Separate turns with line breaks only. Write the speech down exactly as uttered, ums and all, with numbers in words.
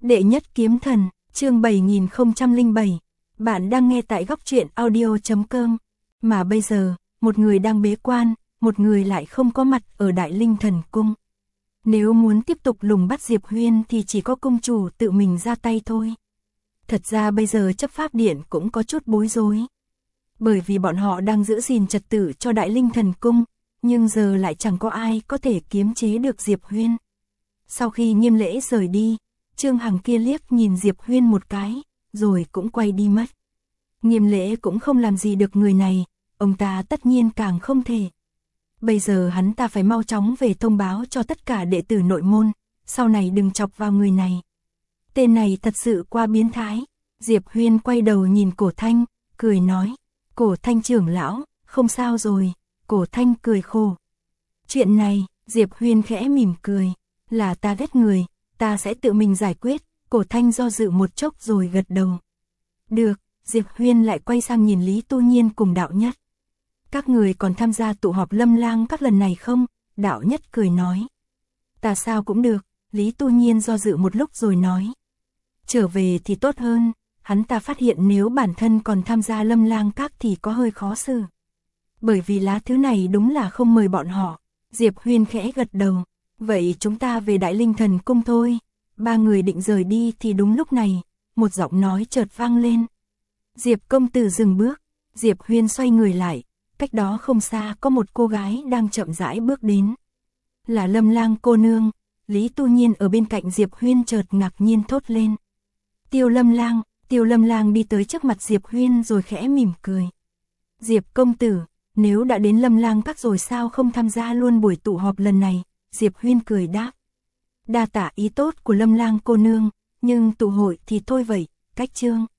Đệ nhất kiếm thần, chương bảy nghìn không trăm lẻ bảy. Bạn đang nghe tại góc truyện audio chấm com. Mà bây giờ, một người đang bế quan, một người lại không có mặt ở Đại Linh Thần Cung. Nếu muốn tiếp tục lùng bắt Diệp Huyên thì chỉ có cung chủ tự mình ra tay thôi. Thật ra bây giờ chấp pháp điện cũng có chút bối rối. Bởi vì bọn họ đang giữ gìn trật tự cho Đại Linh Thần Cung, nhưng giờ lại chẳng có ai có thể kiềm chế được Diệp Huyên. Sau khi Nghiêm Lễ rời đi, Trương Hằng kia liếc nhìn Diệp Huyên một cái, rồi cũng quay đi mất. Nghiêm Lễ cũng không làm gì được người này, ông ta tất nhiên càng không thể. Bây giờ hắn ta phải mau chóng về thông báo cho tất cả đệ tử nội môn, sau này đừng chọc vào người này. Tên này thật sự quá biến thái. Diệp Huyên quay đầu nhìn Cổ Thanh, cười nói, Cổ Thanh trưởng lão, không sao rồi. Cổ Thanh cười khổ. Chuyện này, Diệp Huyên khẽ mỉm cười, là ta ghét người, ta sẽ tự mình giải quyết. Cổ Thanh do dự một chốc rồi gật đầu. Được, Diệp Huyên lại quay sang nhìn Lý Tu Nhiên cùng Đạo Nhất. Các người còn tham gia tụ họp Lâm Lang các lần này không? Đạo Nhất cười nói. Ta sao cũng được. Lý Tu Nhiên do dự một lúc rồi nói. Trở về thì tốt hơn, hắn ta phát hiện nếu bản thân còn tham gia Lâm Lang các thì có hơi khó xử. Bởi vì lá thứ này đúng là không mời bọn họ. Diệp Huyên khẽ gật đầu. Vậy chúng ta về Đại Linh Thần Cung thôi. Ba người định rời đi thì đúng lúc này, một giọng nói chợt vang lên. Diệp công tử dừng bước. Diệp Huyên xoay người lại. Cách đó không xa có một cô gái đang chậm rãi bước đến. Là Lâm Lang cô nương. Lý Tu Nhiên ở bên cạnh Diệp Huyên chợt ngạc nhiên thốt lên. Tiêu Lâm Lang. Tiêu Lâm Lang đi tới trước mặt Diệp Huyên rồi khẽ mỉm cười. Diệp công tử, nếu đã đến Lâm Lang các rồi sao không tham gia luôn buổi tụ họp lần này? Diệp Huyên cười đáp. Đa tạ ý tốt của Lâm Lang cô nương, nhưng tụ hội thì thôi vậy, cách chương.